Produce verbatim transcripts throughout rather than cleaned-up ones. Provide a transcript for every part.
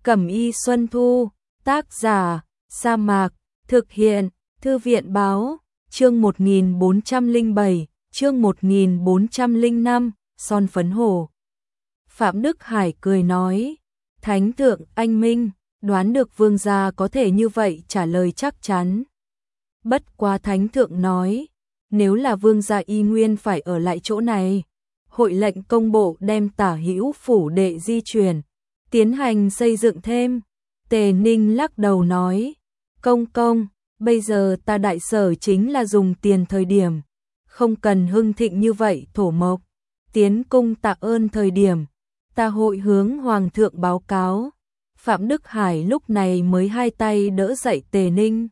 Cẩm y Xuân Thu, tác giả, Sa Mạc, thực hiện, Thư viện báo, chương một nghìn bốn trăm lẻ bảy, chương một nghìn bốn trăm lẻ năm, son phấn hổ. Phạm Đức Hải cười nói, Thánh thượng anh minh, đoán được vương gia có thể như vậy trả lời chắc chắn. Bất quá Thánh thượng nói, nếu là vương gia y nguyên phải ở lại chỗ này, hội lệnh công bộ đem Tả Hữu phủ đệ di chuyển, tiến hành xây dựng thêm. Tề Ninh lắc đầu nói, công công, bây giờ ta đại sở chính là dùng tiền thời điểm, không cần hưng thịnh như vậy thổ mộc. Tiến cung tạ ơn thời điểm, ta hội hướng hoàng thượng báo cáo. Phạm Đức Hải lúc này mới hai tay đỡ dậy Tề Ninh,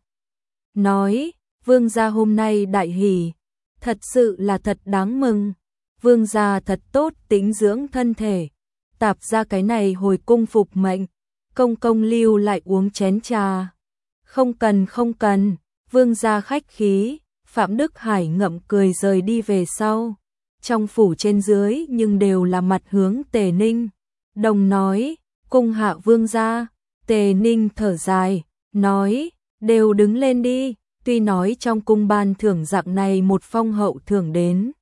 nói, vương gia hôm nay đại hỷ, thật sự là thật đáng mừng. Vương gia thật tốt tĩnh dưỡng thân thể, tạp ra cái này hồi cung phục mệnh, công công lưu lại uống chén trà. Không cần không cần, vương gia khách khí. Phạm Đức Hải ngậm cười rời đi về sau. Trong phủ trên dưới nhưng đều là mặt hướng Tề Ninh. Đồng nói, cung hạ vương gia. Tề Ninh thở dài, nói, đều đứng lên đi. Tuy nói trong cung ban thưởng dạng này một phong hậu thưởng đến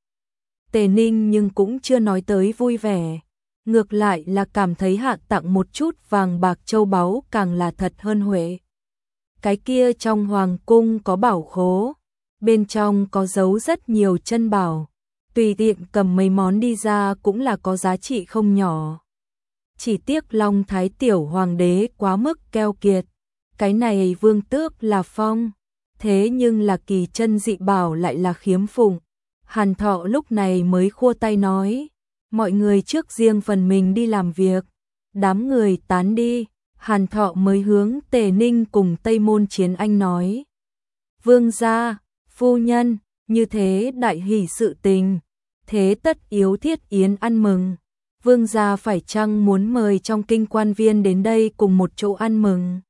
Tề Ninh, nhưng cũng chưa nói tới vui vẻ. Ngược lại là cảm thấy hạ tặng một chút vàng bạc châu báu càng là thật hơn huệ. Cái kia trong hoàng cung có bảo khố, bên trong có giấu rất nhiều chân bảo, tùy tiện cầm mấy món đi ra cũng là có giá trị không nhỏ. Chỉ tiếc Long Thái tiểu hoàng đế quá mức keo kiệt, cái này vương tước là phong, thế nhưng là kỳ chân dị bảo lại là khiếm phụng. Hàn Thọ lúc này mới khua tay nói, mọi người trước riêng phần mình đi làm việc. Đám người tán đi, Hàn Thọ mới hướng Tề Ninh cùng Tây Môn Chiến Anh nói, vương gia, phu nhân, như thế đại hỷ sự tình, thế tất yếu thiết yến ăn mừng. Vương gia phải chăng muốn mời trong kinh quan viên đến đây cùng một chỗ ăn mừng?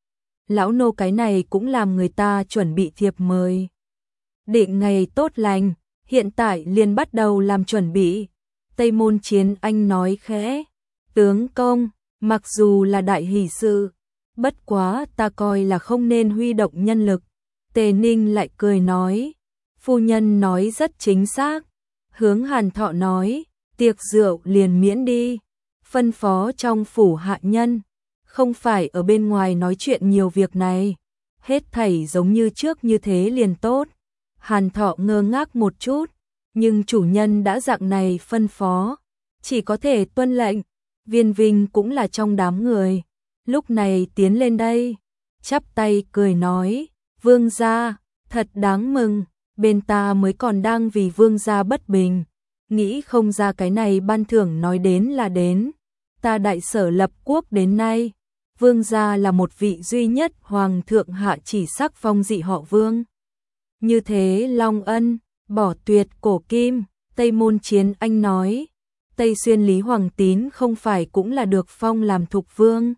Lão nô cái này cũng làm người ta chuẩn bị thiệp mời. Định ngày tốt lành, hiện tại liền bắt đầu làm chuẩn bị. Tây Môn Chiến Anh nói khẽ, tướng công, mặc dù là đại hỷ sự, bất quá ta coi là không nên huy động nhân lực. Tề Ninh lại cười nói, phu nhân nói rất chính xác. Hướng Hàn Thọ nói, tiệc rượu liền miễn đi, phân phó trong phủ hạ nhân, không phải ở bên ngoài nói chuyện nhiều việc này, hết thảy giống như trước như thế liền tốt. Hàn Thọ ngơ ngác một chút, nhưng chủ nhân đã dạng này phân phó, chỉ có thể tuân lệnh. Viên Vinh cũng là trong đám người, lúc này tiến lên đây, chắp tay cười nói, vương gia, thật đáng mừng, bên ta mới còn đang vì vương gia bất bình, nghĩ không ra cái này ban thưởng nói đến là đến. Ta đại sở lập quốc đến nay, vương gia là một vị duy nhất hoàng thượng hạ chỉ sắc phong dị họ vương. Như thế long ân, bỏ tuyệt cổ kim. Tây Môn Chiến Anh nói, Tây Xuyên Lý Hoàng Tín không phải cũng là được phong làm thục vương.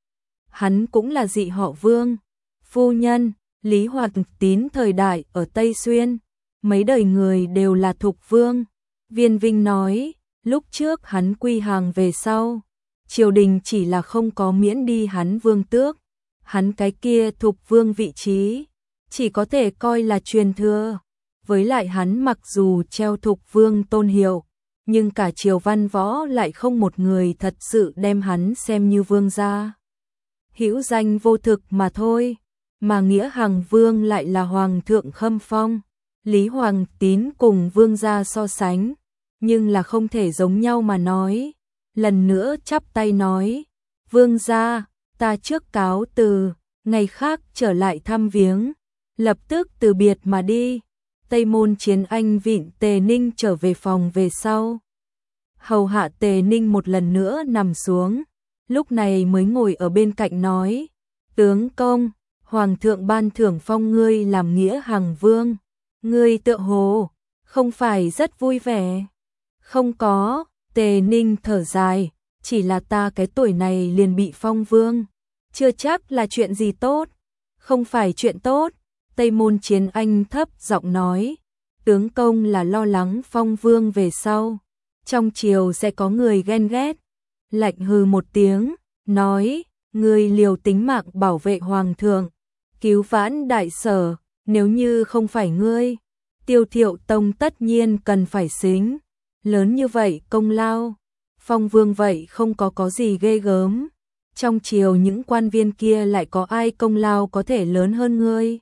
Hắn cũng là dị họ vương. Phu nhân, Lý Hoàng Tín thời đại ở Tây Xuyên, mấy đời người đều là thục vương. Viên Vinh nói, lúc trước hắn quy hàng về sau, triều đình chỉ là không có miễn đi hắn vương tước. Hắn cái kia thục vương vị trí, chỉ có thể coi là truyền thừa. Với lại hắn mặc dù treo thục vương tôn hiệu, nhưng cả triều văn võ lại không một người thật sự đem hắn xem như vương gia. Hữu danh vô thực mà thôi, mà nghĩa hàng vương lại là hoàng thượng khâm phong. Lý Hoàng Tín cùng vương gia so sánh, nhưng là không thể giống nhau mà nói. Lần nữa chắp tay nói, vương gia, ta trước cáo từ, ngày khác trở lại thăm viếng. Lập tức từ biệt mà đi. Tây Môn Chiến Anh vịn Tề Ninh trở về phòng về sau, hầu hạ Tề Ninh một lần nữa nằm xuống, lúc này mới ngồi ở bên cạnh nói, tướng công, hoàng thượng ban thưởng phong ngươi làm nghĩa hàng vương, ngươi tựa hồ không phải rất vui vẻ. Không có, Tề Ninh thở dài, chỉ là ta cái tuổi này liền bị phong vương, chưa chắc là chuyện gì tốt. Không phải chuyện tốt. Tây Môn Chiến Anh thấp giọng nói, tướng công là lo lắng phong vương về sau, trong triều sẽ có người ghen ghét. Lạnh hừ một tiếng, nói, Ngươi liều tính mạng bảo vệ hoàng thượng, cứu vãn đại sở, nếu như không phải ngươi, Tiêu Thiệu Tông tất nhiên cần phải xính lớn như vậy công lao. Phong Vương vậy không có có gì ghê gớm, trong triều những quan viên kia lại có ai công lao có thể lớn hơn ngươi.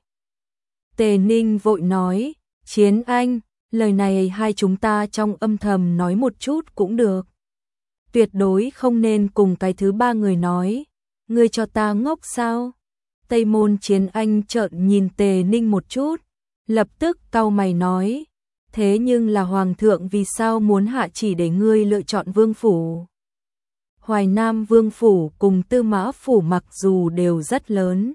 Tề Ninh vội nói, Chiến Anh, lời này hai chúng ta trong âm thầm nói một chút cũng được. Tuyệt đối không nên cùng cái thứ ba người nói, ngươi cho ta ngốc sao? Tây Môn Chiến Anh trợn nhìn Tề Ninh một chút, lập tức cau mày nói, thế nhưng là hoàng thượng vì sao muốn hạ chỉ để ngươi lựa chọn vương phủ? Hoài Nam vương phủ cùng Tư Mã phủ mặc dù đều rất lớn,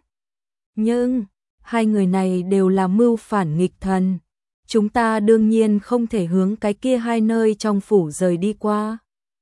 nhưng hai người này đều là mưu phản nghịch thần, chúng ta đương nhiên không thể hướng cái kia hai nơi trong phủ rời đi qua.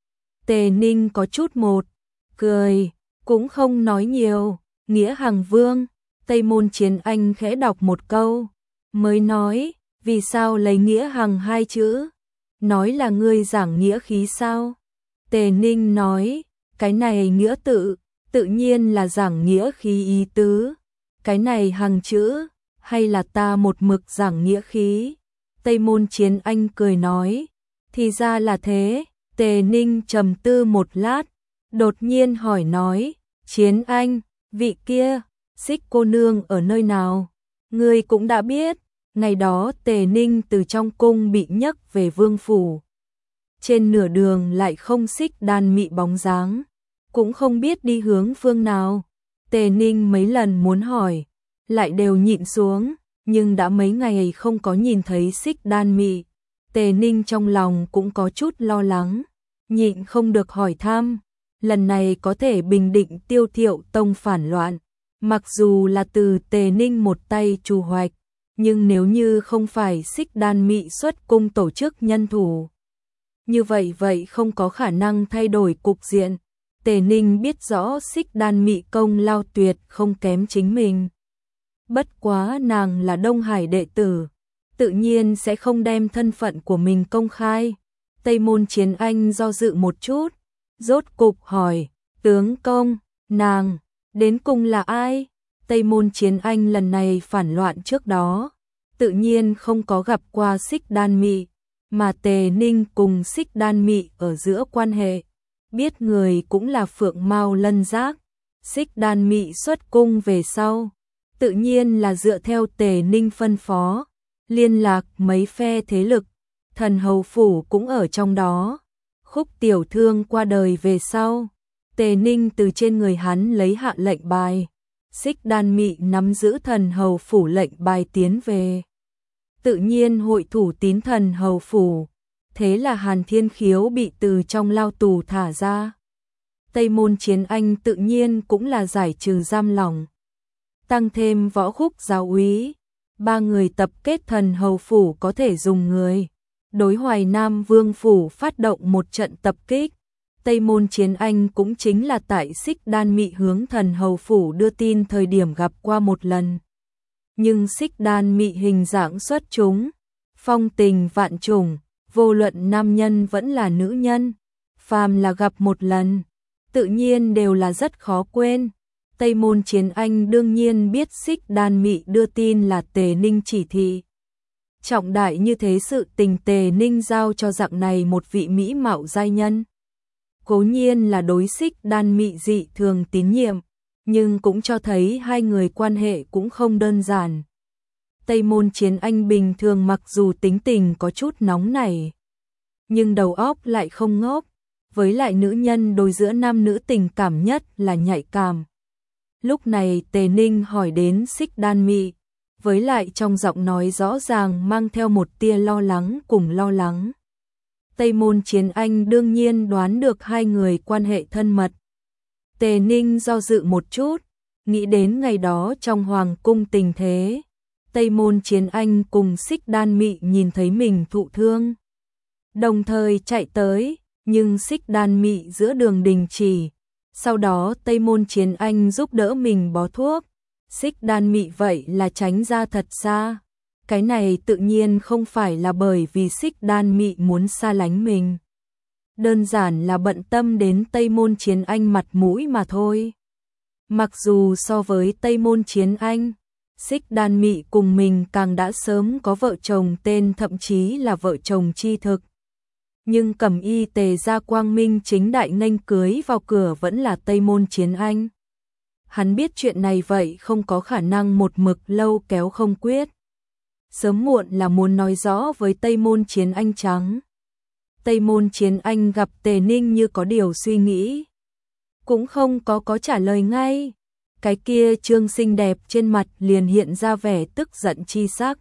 Tề Ninh có chút một cười, cũng không nói nhiều. Nghĩa Hằng Vương, Tây Môn Chiến Anh khẽ đọc một câu, mới nói, vì sao lấy Nghĩa Hằng hai chữ? Nói là ngươi giảng nghĩa khí sao? Tề Ninh nói, cái này nghĩa tự, tự nhiên là giảng nghĩa khí ý tứ. Cái này Hằng chữ, hay là ta một mực giảng nghĩa khí? Tây Môn Chiến Anh cười nói, thì ra là thế. Tề Ninh trầm tư một lát, đột nhiên hỏi nói, Chiến Anh, vị kia, Xích cô nương ở nơi nào? Ngươi cũng đã biết, ngày đó Tề Ninh từ trong cung bị nhấc về vương phủ. Trên nửa đường lại không Xích Đan Mị bóng dáng, cũng không biết đi hướng phương nào. Tề Ninh mấy lần muốn hỏi, lại đều nhịn xuống, nhưng đã mấy ngày không có nhìn thấy Xích Đan Mị. Tề Ninh trong lòng cũng có chút lo lắng, nhịn không được hỏi thăm, lần này có thể bình định Tiêu Thiệu Tông phản loạn, mặc dù là từ Tề Ninh một tay chủ hoạch, nhưng nếu như không phải Xích Đan Mị xuất cung tổ chức nhân thủ, như vậy vậy không có khả năng thay đổi cục diện. Tề Ninh biết rõ Xích Đan Mị công lao tuyệt không kém chính mình. Bất quá nàng là Đông Hải đệ tử, tự nhiên sẽ không đem thân phận của mình công khai. Tây Môn Chiến Anh do dự một chút, rốt cục hỏi, tướng công, nàng, đến cùng là ai? Tây Môn Chiến Anh lần này phản loạn trước đó, tự nhiên không có gặp qua Xích Đan Mị, mà Tề Ninh cùng Xích Đan Mị ở giữa quan hệ, biết người cũng là Phượng Mao Lân Giác. Xích Đan Mị xuất cung về sau, tự nhiên là dựa theo Tề Ninh phân phó, liên lạc mấy phe thế lực, Thần Hầu Phủ cũng ở trong đó. Khúc Tiểu Thương qua đời về sau, Tề Ninh từ trên người hắn lấy hạ lệnh bài, Xích Đan Mị nắm giữ Thần Hầu Phủ lệnh bài tiến về. Tự nhiên hội thủ tín Thần Hầu Phủ, thế là Hàn Thiên Khiếu bị từ trong lao tù thả ra. Tây Môn Chiến Anh tự nhiên cũng là giải trừ giam lỏng, tăng thêm Võ Khúc giáo úy, ba người tập kết Thần Hầu Phủ có thể dùng người đối Hoài Nam Vương Phủ phát động một trận tập kích. Tây Môn Chiến Anh cũng chính là tại Xích Đan Mị hướng Thần Hầu Phủ đưa tin thời điểm gặp qua một lần. Nhưng Xích Đan Mị hình dạng xuất chúng, phong tình vạn trùng, vô luận nam nhân vẫn là nữ nhân, phàm là gặp một lần, tự nhiên đều là rất khó quên. Tây Môn Chiến Anh đương nhiên biết Xích Đan Mị đưa tin là Tề Ninh chỉ thị. Trọng đại như thế sự tình Tề Ninh giao cho dạng này một vị mỹ mạo giai nhân, cố nhiên là đối Xích Đan Mị dị thường tín nhiệm, nhưng cũng cho thấy hai người quan hệ cũng không đơn giản. Tây Môn Chiến Anh bình thường mặc dù tính tình có chút nóng nảy, nhưng đầu óc lại không ngốc, với lại nữ nhân đối giữa nam nữ tình cảm nhất là nhạy cảm. Lúc này Tề Ninh hỏi đến Xích Đan Mị, với lại trong giọng nói rõ ràng mang theo một tia lo lắng cùng lo lắng. Tây Môn Chiến Anh đương nhiên đoán được hai người quan hệ thân mật. Tề Ninh do dự một chút, nghĩ đến ngày đó trong hoàng cung tình thế, Tây Môn Chiến Anh cùng Xích Đan Mị nhìn thấy mình thụ thương, đồng thời chạy tới, nhưng Xích Đan Mị giữa đường đình chỉ. Sau đó Tây Môn Chiến Anh giúp đỡ mình bó thuốc, Xích Đan Mị vậy là tránh ra thật xa. Cái này tự nhiên không phải là bởi vì Xích Đan Mị muốn xa lánh mình, đơn giản là bận tâm đến Tây Môn Chiến Anh mặt mũi mà thôi. Mặc dù so với Tây Môn Chiến Anh, Xích Đan Mị cùng mình càng đã sớm có vợ chồng tên, thậm chí là vợ chồng chi thực. Nhưng Cẩm Y Tề gia quang minh chính đại nghênh cưới vào cửa vẫn là Tây Môn Chiến Anh. Hắn biết chuyện này vậy không có khả năng một mực lâu kéo không quyết. Sớm muộn là muốn nói rõ với Tây Môn Chiến Anh trắng. Tây Môn Chiến Anh gặp Tề Ninh như có điều suy nghĩ. Cũng không có có trả lời ngay. Cái kia trương xinh đẹp trên mặt liền hiện ra vẻ tức giận chi sắc.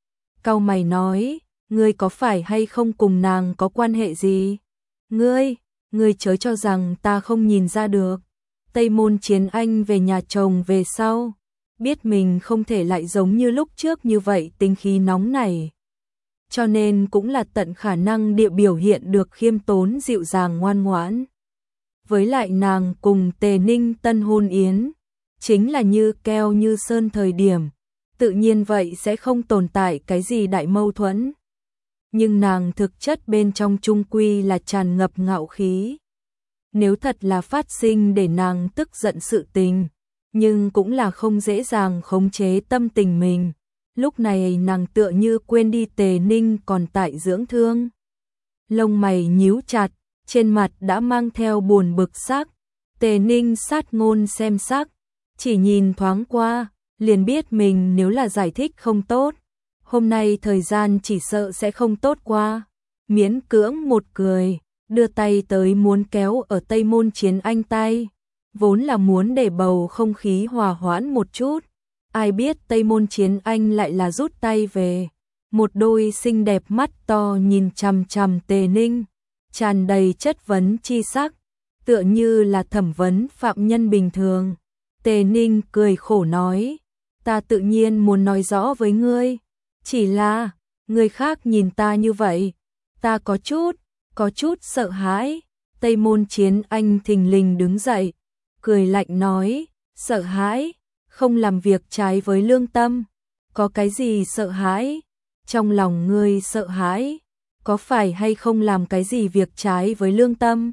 Cau mày nói, ngươi có phải hay không cùng nàng có quan hệ gì? Ngươi, ngươi chớ cho rằng ta không nhìn ra được. Tây Môn Chiến Anh về nhà chồng về sau, biết mình không thể lại giống như lúc trước như vậy tính khí nóng này. Cho nên cũng là tận khả năng địa biểu hiện được khiêm tốn dịu dàng ngoan ngoãn. Với lại nàng cùng Tề Ninh tân hôn yến, chính là như keo như sơn thời điểm, tự nhiên vậy sẽ không tồn tại cái gì đại mâu thuẫn. Nhưng nàng thực chất bên trong chung quy là tràn ngập ngạo khí. Nếu thật là phát sinh để nàng tức giận sự tình, nhưng cũng là không dễ dàng khống chế tâm tình mình. Lúc này nàng tựa như quên đi Tề Ninh còn tại dưỡng thương. Lông mày nhíu chặt, trên mặt đã mang theo buồn bực sắc. Tề Ninh sát ngôn xem sắc, chỉ nhìn thoáng qua, liền biết mình nếu là giải thích không tốt, hôm nay thời gian chỉ sợ sẽ không tốt qua. Miễn cưỡng một cười, đưa tay tới muốn kéo ở Tây Môn Chiến Anh tay, vốn là muốn để bầu không khí hòa hoãn một chút. Ai biết Tây Môn Chiến Anh lại là rút tay về, một đôi xinh đẹp mắt to nhìn chằm chằm Tề Ninh, tràn đầy chất vấn chi sắc, tựa như là thẩm vấn phạm nhân bình thường. Tề Ninh cười khổ nói, ta tự nhiên muốn nói rõ với ngươi, chỉ là, người khác nhìn ta như vậy, ta có chút, có chút sợ hãi. Tây Môn Chiến Anh thình lình đứng dậy, cười lạnh nói, sợ hãi, không làm việc trái với lương tâm, có cái gì sợ hãi? Trong lòng ngươi sợ hãi, có phải hay không làm cái gì việc trái với lương tâm?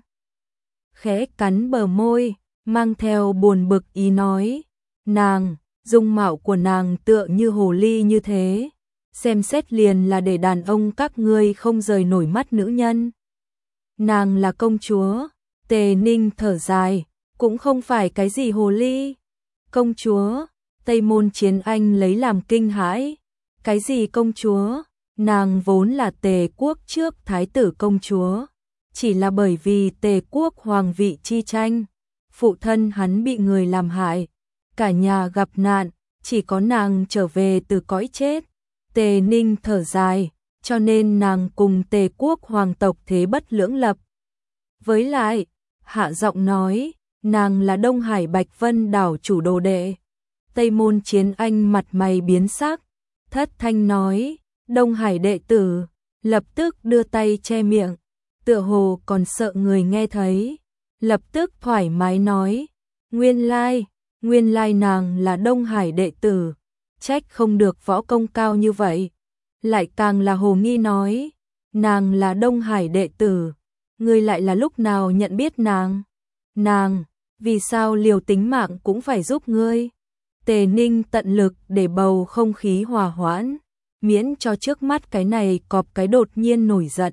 Khẽ cắn bờ môi, mang theo buồn bực ý nói, nàng, dung mạo của nàng tựa như hồ ly như thế, xem xét liền là để đàn ông các ngươi không rời nổi mắt nữ nhân. Nàng là công chúa. Tề Ninh thở dài, cũng không phải cái gì hồ ly. Công chúa? Tây Môn Chiến Anh lấy làm kinh hãi. Cái gì công chúa? Nàng vốn là Tề quốc trước thái tử công chúa, chỉ là bởi vì Tề quốc hoàng vị chi tranh, phụ thân hắn bị người làm hại, cả nhà gặp nạn, chỉ có nàng trở về từ cõi chết. Tề Ninh thở dài, cho nên nàng cùng Tề quốc hoàng tộc thế bất lưỡng lập. Với lại, hạ giọng nói, nàng là Đông Hải Bạch Vân đảo chủ đồ đệ. Tây Môn Chiến Anh mặt mày biến sắc, thất thanh nói, Đông Hải đệ tử, lập tức đưa tay che miệng, tựa hồ còn sợ người nghe thấy, lập tức thoải mái nói, nguyên lai, nguyên lai nàng là Đông Hải đệ tử, trách không được võ công cao như vậy. Lại càng là hồ nghi nói, nàng là Đông Hải đệ tử, ngươi lại là lúc nào nhận biết nàng? Nàng, vì sao liều tính mạng cũng phải giúp ngươi? Tề Ninh tận lực để bầu không khí hòa hoãn, miễn cho trước mắt cái này cọp cái đột nhiên nổi giận.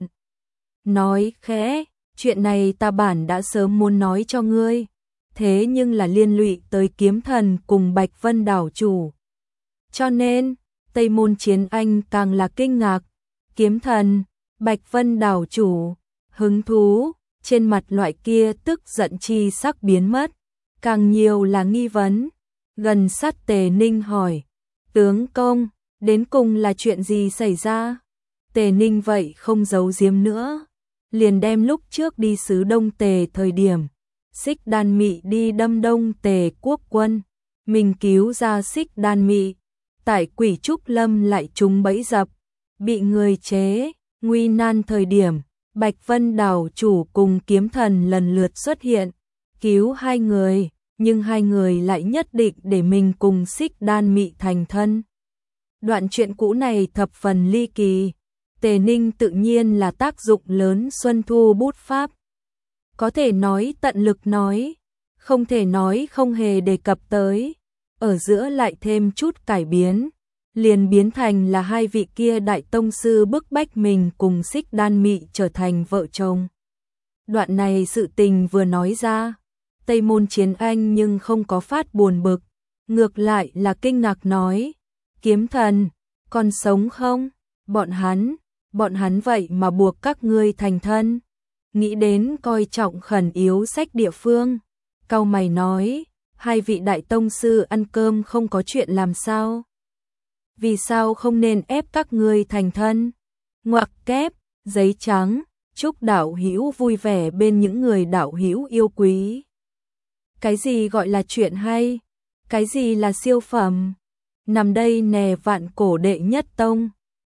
Nói khẽ, chuyện này ta bản đã sớm muốn nói cho ngươi, thế nhưng là liên lụy tới kiếm thần cùng Bạch Vân đảo chủ. Cho nên, Tây Môn Chiến Anh càng là kinh ngạc, kiếm thần, Bạch Vân đảo chủ, hứng thú, trên mặt loại kia tức giận chi sắc biến mất, càng nhiều là nghi vấn. Gần sát Tề Ninh hỏi, tướng công, đến cùng là chuyện gì xảy ra? Tề Ninh vậy không giấu giếm nữa, liền đem lúc trước đi xứ Đông Tề thời điểm, Xích Đan Mị đi đâm Đông Tề quốc quân, mình cứu ra Xích Đan Mị, tại Quỷ Trúc Lâm lại trúng bẫy dập, bị người chế, nguy nan thời điểm, Bạch Vân đảo chủ cùng kiếm thần lần lượt xuất hiện, cứu hai người, nhưng hai người lại nhất định để mình cùng Xích Đan Mị thành thân. Đoạn chuyện cũ này thập phần ly kỳ, Tề Ninh tự nhiên là tác dụng lớn xuân thu bút pháp. Có thể nói tận lực nói, không thể nói không hề đề cập tới, ở giữa lại thêm chút cải biến, liền biến thành là hai vị kia đại tông sư bức bách mình cùng Xích Đan Mị trở thành vợ chồng. Đoạn này sự tình vừa nói ra, Tây Môn Chiến Anh nhưng không có phát buồn bực, ngược lại là kinh ngạc nói, Kiếm Thần, còn sống không? Bọn hắn, bọn hắn vậy mà buộc các ngươi thành thân. Nghĩ đến coi trọng khẩn yếu sách địa phương, cau mày nói, hai vị đại tông sư ăn cơm không có chuyện làm sao? Vì sao không nên ép các ngươi thành thân? Ngoặc kép, giấy trắng, chúc đạo hữu vui vẻ bên những người đạo hữu yêu quý. Cái gì gọi là chuyện hay? Cái gì là siêu phẩm? Nằm đây nè vạn cổ đệ nhất tông.